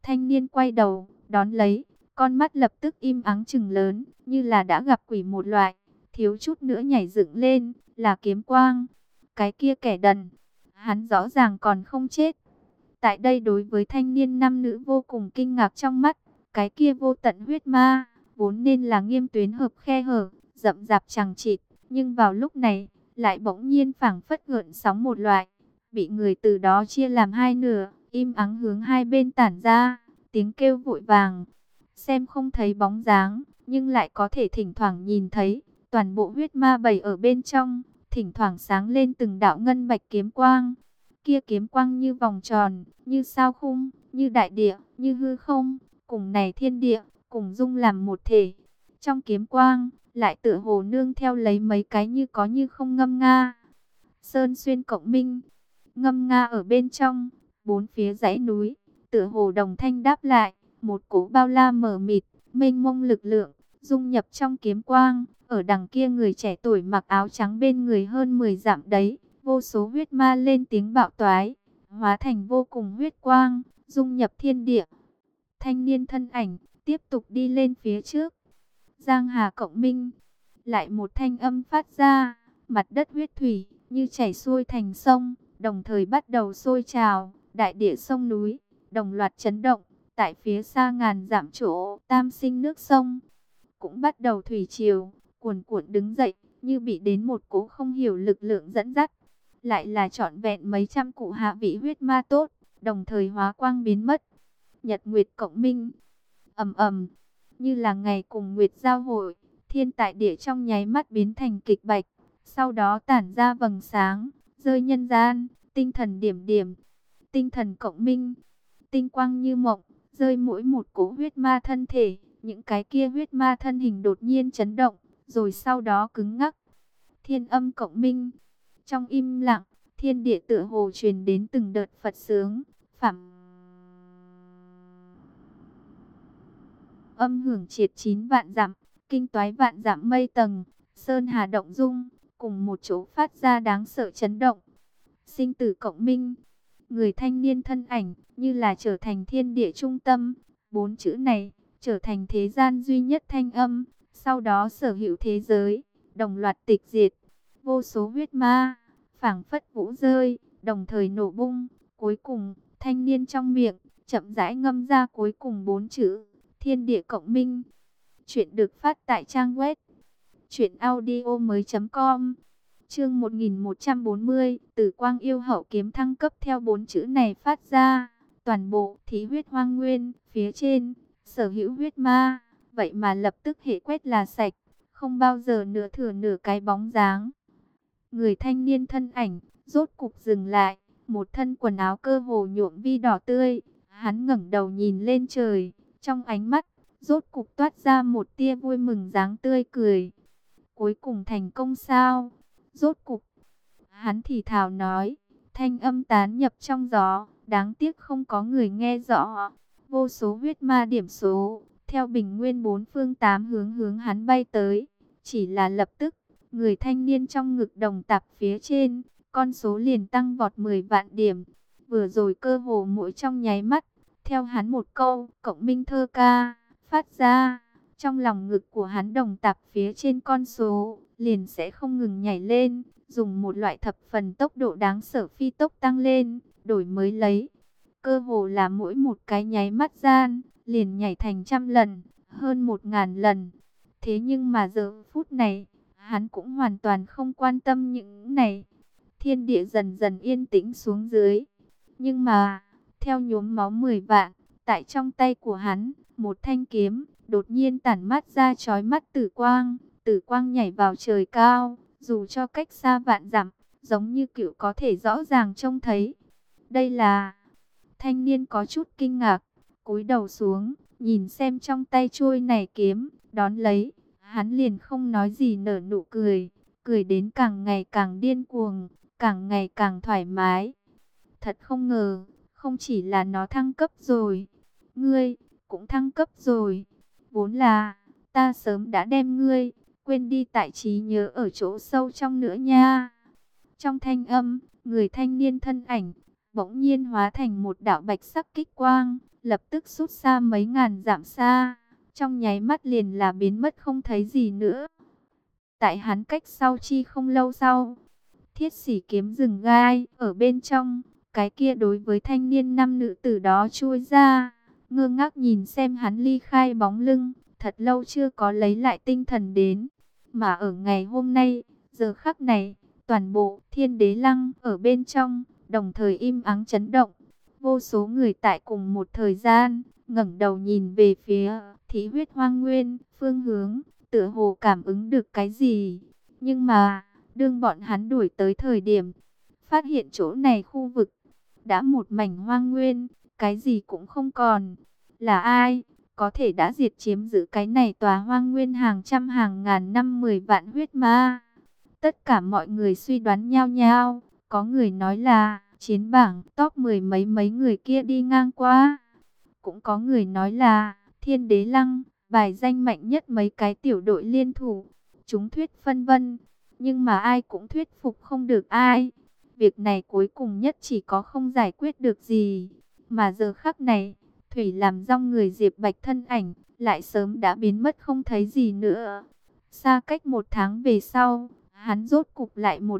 [SPEAKER 1] Thanh niên quay đầu, đón lấy, con mắt lập tức im ắng trừng lớn, như là đã gặp quỷ một loại, thiếu chút nữa nhảy dựng lên, là kiếm quang. Cái kia kẻ đần, hắn rõ ràng còn không chết. Tại đây đối với thanh niên nam nữ vô cùng kinh ngạc trong mắt, cái kia vô tận huyết ma, vốn nên là nghiêm tuyến hợp khe hở, rậm rạp chằng chịt, nhưng vào lúc này, lại bỗng nhiên phảng phất gợn sóng một loại, bị người từ đó chia làm hai nửa, im ắng hướng hai bên tản ra, tiếng kêu vội vàng, xem không thấy bóng dáng, nhưng lại có thể thỉnh thoảng nhìn thấy, toàn bộ huyết ma bầy ở bên trong, thỉnh thoảng sáng lên từng đạo ngân bạch kiếm quang. Kia kiếm quang như vòng tròn, như sao khung, như đại địa, như hư không, cùng này thiên địa, cùng dung làm một thể. Trong kiếm quang, lại tựa hồ nương theo lấy mấy cái như có như không ngâm nga. Sơn xuyên cộng minh, ngâm nga ở bên trong, bốn phía dãy núi, tựa hồ đồng thanh đáp lại, một cỗ bao la mờ mịt, mênh mông lực lượng, dung nhập trong kiếm quang. Ở đằng kia người trẻ tuổi mặc áo trắng bên người hơn 10 dặm đấy, vô số huyết ma lên tiếng bạo toái, hóa thành vô cùng huyết quang, dung nhập thiên địa. Thanh niên thân ảnh, tiếp tục đi lên phía trước. Giang Hà cộng minh, lại một thanh âm phát ra, mặt đất huyết thủy, như chảy xuôi thành sông, đồng thời bắt đầu sôi trào, đại địa sông núi, đồng loạt chấn động, tại phía xa ngàn dặm chỗ, tam sinh nước sông, cũng bắt đầu thủy triều, cuồn cuộn đứng dậy, như bị đến một cỗ không hiểu lực lượng dẫn dắt. Lại là trọn vẹn mấy trăm cụ hạ vị huyết ma tốt, đồng thời hóa quang biến mất. Nhật nguyệt cộng minh, ầm ầm, như là ngày cùng nguyệt giao hội, thiên tại địa trong nháy mắt biến thành kịch bạch, sau đó tản ra vầng sáng, rơi nhân gian, tinh thần điểm điểm, tinh thần cộng minh, tinh quang như mộng, rơi mỗi một cỗ huyết ma thân thể, những cái kia huyết ma thân hình đột nhiên chấn động, rồi sau đó cứng ngắc. Thiên âm cộng minh, trong im lặng, thiên địa tựa hồ truyền đến từng đợt Phật sướng, phảng âm hưởng triệt 9 vạn dặm, kinh toái vạn dặm mây tầng, sơn hà động dung, cùng một chỗ phát ra đáng sợ chấn động. Sinh tử cộng minh, người thanh niên thân ảnh, như là trở thành thiên địa trung tâm, bốn chữ này, trở thành thế gian duy nhất thanh âm, sau đó sở hữu thế giới, đồng loạt tịch diệt, vô số huyết ma, phảng phất vũ rơi, đồng thời nổ bung, cuối cùng, thanh niên trong miệng, chậm rãi ngâm ra cuối cùng bốn chữ, thiên địa cộng minh. Chuyện được phát tại trang web truyệnaudiomoi.com. Chương 1140, Tử Quang yêu hậu kiếm thăng cấp theo bốn chữ này phát ra, toàn bộ thí huyết hoang nguyên, phía trên, sở hữu huyết ma, vậy mà lập tức hệ quét là sạch, không bao giờ nửa thừa nửa cái bóng dáng. Người thanh niên thân ảnh, rốt cục dừng lại, một thân quần áo cơ hồ nhuộm vi đỏ tươi, hắn ngẩng đầu nhìn lên trời, trong ánh mắt, rốt cục toát ra một tia vui mừng dáng tươi cười. Cuối cùng thành công sao? Rốt cục, hắn thì thào nói, thanh âm tán nhập trong gió, đáng tiếc không có người nghe rõ. Vô số huyết ma điểm số, theo bình nguyên bốn phương tám hướng hướng hắn bay tới. Chỉ là lập tức, người thanh niên trong ngực đồng tạp phía trên, con số liền tăng vọt 10 vạn điểm. Vừa rồi cơ hồ mỗi trong nháy mắt, theo hắn một câu, cộng minh thơ ca, phát ra. Trong lòng ngực của hắn đồng tạp phía trên con số, liền sẽ không ngừng nhảy lên, dùng một loại thập phần tốc độ đáng sợ phi tốc tăng lên, đổi mới lấy. Cơ hồ là mỗi một cái nháy mắt gian, liền nhảy thành trăm lần, hơn 1000 lần. Thế nhưng mà giờ phút này, hắn cũng hoàn toàn không quan tâm những này. Thiên địa dần dần yên tĩnh xuống dưới. Nhưng mà, theo nhuốm máu 10 vạn, tại trong tay của hắn, một thanh kiếm đột nhiên tản mát ra chói mắt tử quang nhảy vào trời cao, dù cho cách xa vạn dặm, giống như cựu có thể rõ ràng trông thấy. Đây là... Thanh niên có chút kinh ngạc, cúi đầu xuống, nhìn xem trong tay chuôi này kiếm, đón lấy, hắn liền không nói gì nở nụ cười, cười đến càng ngày càng điên cuồng, càng ngày càng thoải mái. Thật không ngờ, không chỉ là nó thăng cấp rồi, ngươi cũng thăng cấp rồi. Vốn là, ta sớm đã đem ngươi quên đi tại trí nhớ ở chỗ sâu trong nữa nha. Trong thanh âm, người thanh niên thân ảnh bỗng nhiên hóa thành một đạo bạch sắc kích quang, lập tức sút xa mấy ngàn dặm xa, trong nháy mắt liền là biến mất không thấy gì nữa. Tại hắn cách sau chi không lâu sau, thiết sĩ kiếm rừng gai ở bên trong, cái kia đối với thanh niên năm nữ tử đó chui ra, ngơ ngác nhìn xem hắn ly khai bóng lưng, thật lâu chưa có lấy lại tinh thần đến. Mà ở ngày hôm nay, giờ khắc này, toàn bộ Thiên Đế Lăng ở bên trong, đồng thời im ắng chấn động. Vô số người tại cùng một thời gian, ngẩng đầu nhìn về phía Thí Huyết Hoang Nguyên, phương hướng, tựa hồ cảm ứng được cái gì. Nhưng mà, đương bọn hắn đuổi tới thời điểm, phát hiện chỗ này khu vực đã một mảnh hoang nguyên, cái gì cũng không còn. Là ai có thể đã diệt chiếm giữ cái này tòa hoang nguyên hàng trăm hàng ngàn năm 10 vạn huyết ma? Tất cả mọi người suy đoán nhau nhau, có người nói là chiến bảng top 10 mấy người kia đi ngang qua. Cũng có người nói là Thiên Đế Lăng, bài danh mạnh nhất mấy cái tiểu đội liên thủ. Chúng thuyết phân vân, nhưng mà ai cũng thuyết phục không được ai. Việc này cuối cùng nhất chỉ có không giải quyết được gì. Mà giờ khắc này, Thủy làm rong người Diệp Bạch thân ảnh, lại sớm đã biến mất không thấy gì nữa. Xa cách 1 tháng về sau, hắn rốt cục lại một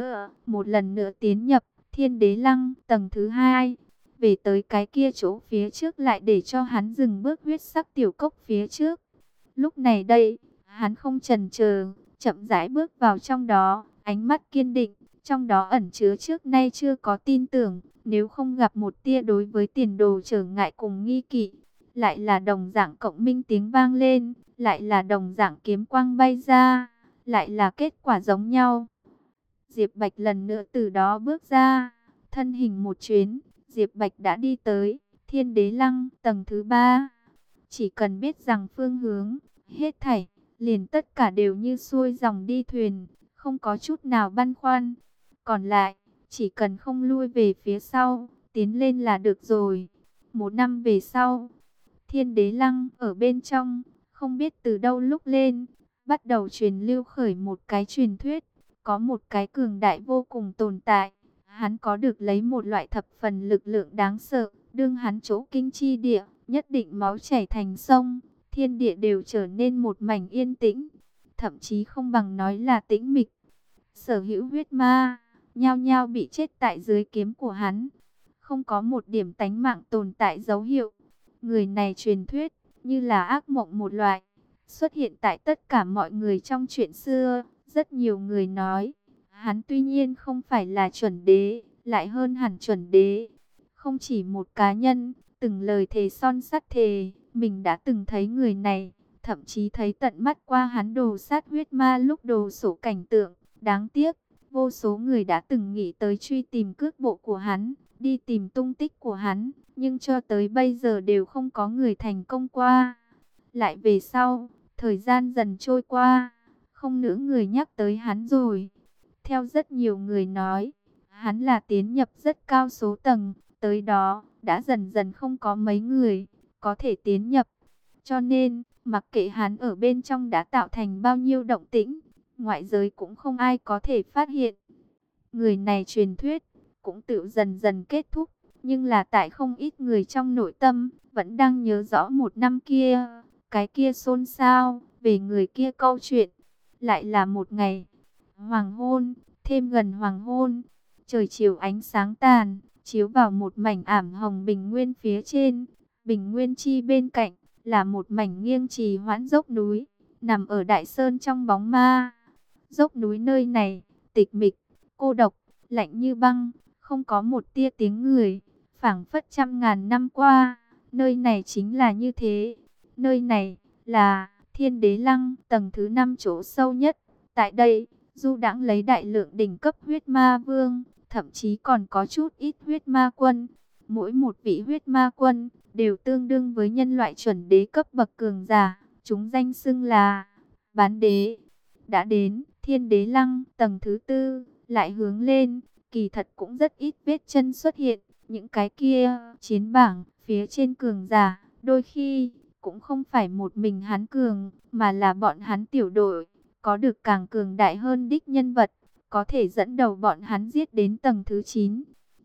[SPEAKER 1] lần nữa tiến nhập Thiên Đế Lăng tầng thứ 2. Về tới cái kia chỗ phía trước lại để cho hắn dừng bước huyết sắc tiểu cốc phía trước. Lúc này đây, hắn không chần chờ, chậm rãi bước vào trong đó, ánh mắt kiên định, trong đó ẩn chứa trước nay chưa có tin tưởng, nếu không gặp một tia đối với tiền đồ trở ngại cùng nghi kỵ, lại là đồng dạng cộng minh tiếng vang lên, lại là đồng dạng kiếm quang bay ra, lại là kết quả giống nhau. Diệp Bạch lần nữa từ đó bước ra, thân hình một chuyến, Diệp Bạch đã đi tới Thiên Đế Lăng tầng thứ 3. Chỉ cần biết rằng phương hướng, hết thảy, liền tất cả đều như xuôi dòng đi thuyền, không có chút nào băn khoăn. Còn lại, chỉ cần không lui về phía sau, tiến lên là được rồi. 1 năm về sau, Thiên Đế Lăng ở bên trong, không biết từ đâu lúc lên, bắt đầu truyền lưu khởi một cái truyền thuyết. Có một cái cường đại vô cùng tồn tại, hắn có được lấy một loại thập phần lực lượng đáng sợ, đương hắn chỗ kinh chi địa, nhất định máu chảy thành sông, thiên địa đều trở nên một mảnh yên tĩnh, thậm chí không bằng nói là tĩnh mịch. Sở hữu huyết ma, nhao nhao bị chết tại dưới kiếm của hắn, không có một điểm tánh mạng tồn tại dấu hiệu. Người này truyền thuyết, như là ác mộng một loại, xuất hiện tại tất cả mọi người trong chuyện xưa. Rất nhiều người nói, hắn tuy nhiên không phải là chuẩn đế, lại hơn hẳn chuẩn đế. Không chỉ một cá nhân, từng lời thề son sắt thề, mình đã từng thấy người này, thậm chí thấy tận mắt qua hắn đồ sát huyết ma lúc đồ sổ cảnh tượng. Đáng tiếc, vô số người đã từng nghĩ tới truy tìm cước bộ của hắn, đi tìm tung tích của hắn, nhưng cho tới bây giờ đều không có người thành công qua. Lại về sau, thời gian dần trôi qua, không nữa người nhắc tới hắn rồi. Theo rất nhiều người nói, hắn là tiến nhập rất cao số tầng, tới đó đã dần dần không có mấy người có thể tiến nhập. Cho nên, mặc kệ hắn ở bên trong đã tạo thành bao nhiêu động tĩnh, ngoại giới cũng không ai có thể phát hiện. Người này truyền thuyết cũng tự dần dần kết thúc, nhưng là tại không ít người trong nội tâm vẫn đang nhớ rõ 1 năm kia, cái kia xôn xao về người kia câu chuyện. Lại là một ngày hoàng hôn, thêm gần hoàng hôn, trời chiều ánh sáng tàn, chiếu vào một mảnh ảm hồng bình nguyên phía trên. Bình nguyên chi bên cạnh là một mảnh nghiêng trì hoãn dốc núi, nằm ở đại sơn trong bóng ma. Dốc núi nơi này tịch mịch, cô độc, lạnh như băng, không có một tia tiếng người, phảng phất trăm ngàn năm qua, nơi này chính là như thế. Nơi này là Thiên Đế Lăng tầng thứ 5 chỗ sâu nhất. Tại đây, du đãng lấy đại lượng đỉnh cấp huyết ma vương, thậm chí còn có chút ít huyết ma quân. Mỗi một vị huyết ma quân đều tương đương với nhân loại chuẩn đế cấp bậc cường giả, chúng danh xưng là bán đế. Đã đến Thiên Đế Lăng tầng thứ 4, lại hướng lên, kỳ thật cũng rất ít vết chân xuất hiện. Những cái kia chiến bảng phía trên cường giả, đôi khi cũng không phải một mình hắn cường, mà là bọn hắn tiểu đội, có được càng cường đại hơn đích nhân vật, có thể dẫn đầu bọn hắn giết đến tầng thứ 9.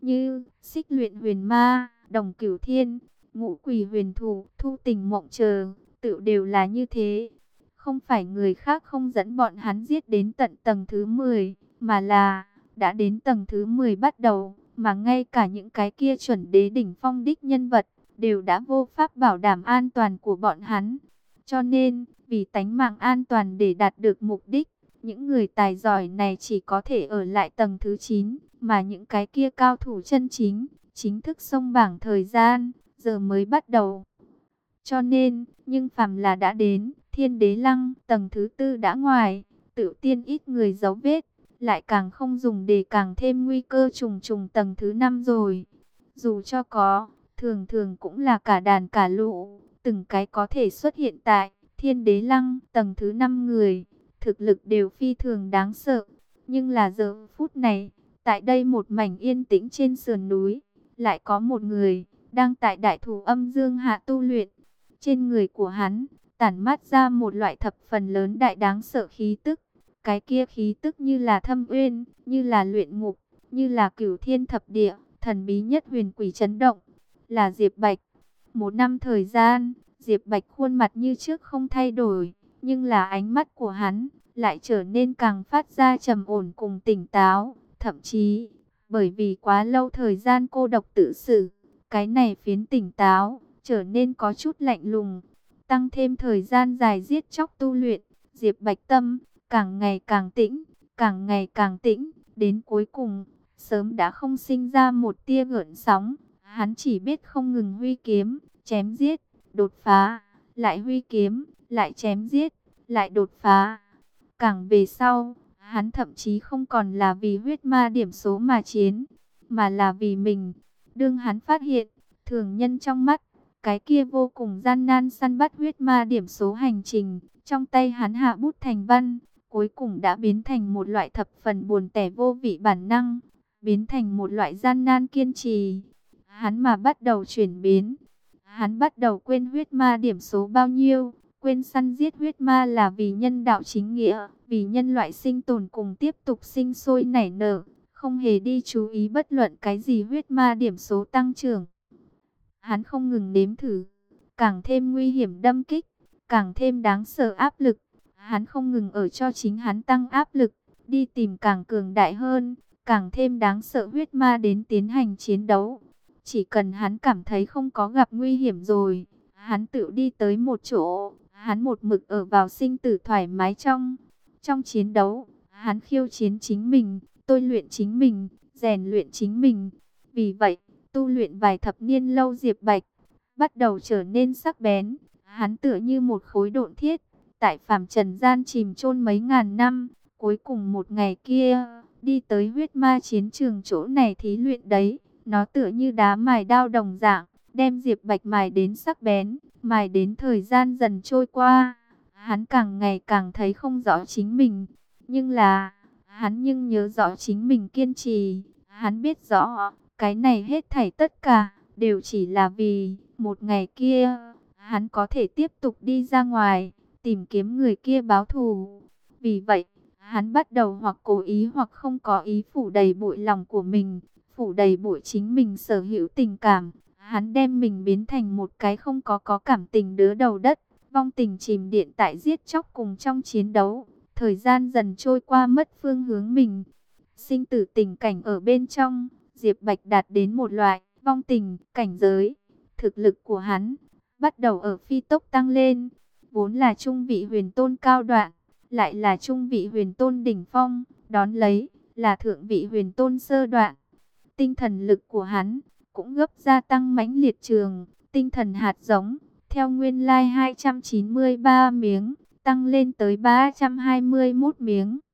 [SPEAKER 1] như Xích Luyện Huyền Ma, Đồng Cửu Thiên, Ngũ Quỷ Huyền Thủ, Thu Tình Mộng chờ, tự đều là như thế. Không phải người khác không dẫn bọn hắn giết đến tận tầng thứ 10, mà là đã đến tầng thứ 10 bắt đầu, mà ngay cả những cái kia chuẩn đế đỉnh phong đích nhân vật đều đã vô pháp bảo đảm an toàn của bọn hắn. Cho nên, vì tánh mạng an toàn để đạt được mục đích, những người tài giỏi này chỉ có thể ở lại tầng thứ 9, mà những cái kia cao thủ chân chính, chính thức xông bảng thời gian, giờ mới bắt đầu. Cho nên, nhưng phàm là đã đến, Thiên Đế Lăng, tầng thứ 4 đã ngoài, tự tiên ít người dấu vết, lại càng không dùng để càng thêm nguy cơ trùng trùng tầng thứ 5 rồi. Dù cho có, thường thường cũng là cả đàn cả lũ, từng cái có thể xuất hiện tại Thiên Đế Lăng, tầng thứ 5 người, thực lực đều phi thường đáng sợ. Nhưng là giờ phút này, tại đây một mảnh yên tĩnh trên sườn núi, lại có một người đang tại đại thủ âm dương hạ tu luyện. Trên người của hắn tản mát ra một loại thập phần lớn đại đáng sợ khí tức. Cái kia khí tức như là thâm uyên, như là luyện ngục, như là cửu thiên thập địa, thần bí nhất huyền quỷ chấn động, là Diệp Bạch. Một năm thời gian, Diệp Bạch khuôn mặt như trước không thay đổi, nhưng là ánh mắt của hắn lại trở nên càng phát ra trầm ổn cùng tỉnh táo, thậm chí bởi vì quá lâu thời gian cô độc tự xử, cái này phiến tỉnh táo trở nên có chút lạnh lùng. Tăng thêm thời gian dài giết chóc tu luyện, Diệp Bạch tâm càng ngày càng tĩnh, càng ngày càng tĩnh, đến cuối cùng sớm đã không sinh ra một tia gợn sóng. Hắn chỉ biết không ngừng huy kiếm, chém giết, đột phá, lại huy kiếm, lại chém giết, lại đột phá. Càng về sau, hắn thậm chí không còn là vì huyết ma điểm số mà chiến, mà là vì mình. Đương hắn phát hiện, thường nhân trong mắt, cái kia vô cùng gian nan săn bắt huyết ma điểm số hành trình, trong tay hắn hạ bút thành văn, cuối cùng đã biến thành một loại thập phần buồn tẻ vô vị bản năng, biến thành một loại gian nan kiên trì. Hắn mà bắt đầu chuyển biến, hắn bắt đầu quên huyết ma điểm số bao nhiêu, quên săn giết huyết ma là vì nhân đạo chính nghĩa, vì nhân loại sinh tồn cùng tiếp tục sinh sôi nảy nở, không hề đi chú ý bất luận cái gì huyết ma điểm số tăng trưởng. Hắn không ngừng nếm thử, càng thêm nguy hiểm đâm kích, càng thêm đáng sợ áp lực. Hắn không ngừng ở cho chính hắn tăng áp lực, đi tìm càng cường đại hơn, càng thêm đáng sợ huyết ma đến tiến hành chiến đấu. Chỉ cần hắn cảm thấy không có gặp nguy hiểm rồi, hắn tự đi tới một chỗ, hắn một mực ở vào sinh tử thoải mái trong chiến đấu. Hắn khiêu chiến chính mình, tôi luyện chính mình, rèn luyện chính mình. Vì vậy, tu luyện vài thập niên lâu Diệp Bạch bắt đầu trở nên sắc bén. Hắn tựa như một khối độn thiết, tại phàm trần gian chìm chôn mấy ngàn năm, cuối cùng một ngày kia đi tới huyết ma chiến trường chỗ này thí luyện đấy. Nó tựa như đá mài đao đồng dạng, đem Diệp Bạch mài đến sắc bén, mài đến thời gian dần trôi qua. Hắn càng ngày càng thấy không rõ chính mình, nhưng là hắn nhớ rõ chính mình kiên trì. Hắn biết rõ, cái này hết thảy tất cả đều chỉ là vì một ngày kia hắn có thể tiếp tục đi ra ngoài, tìm kiếm người kia báo thù. Vì vậy, hắn bắt đầu hoặc cố ý hoặc không có ý phủ đầy bụi lòng của mình, phủ đầy bụi chính mình sở hữu tình cảm. Hắn đem mình biến thành một cái không có cảm tình đứa đầu đất, vong tình chìm điện tại giết chóc cùng trong chiến đấu. Thời gian dần trôi qua mất phương hướng mình, sinh tử tình cảnh ở bên trong, Diệp Bạch đạt đến một loại vong tình cảnh giới. Thực lực của hắn bắt đầu ở phi tốc tăng lên, vốn là trung vị huyền tôn cao đoạn, lại là trung vị huyền tôn đỉnh phong, đón lấy là thượng vị huyền tôn sơ đoạn. Tinh thần lực của hắn cũng gấp gia tăng mãnh liệt trường, tinh thần hạt giống theo nguyên lai 293 miếng tăng lên tới 321 miếng.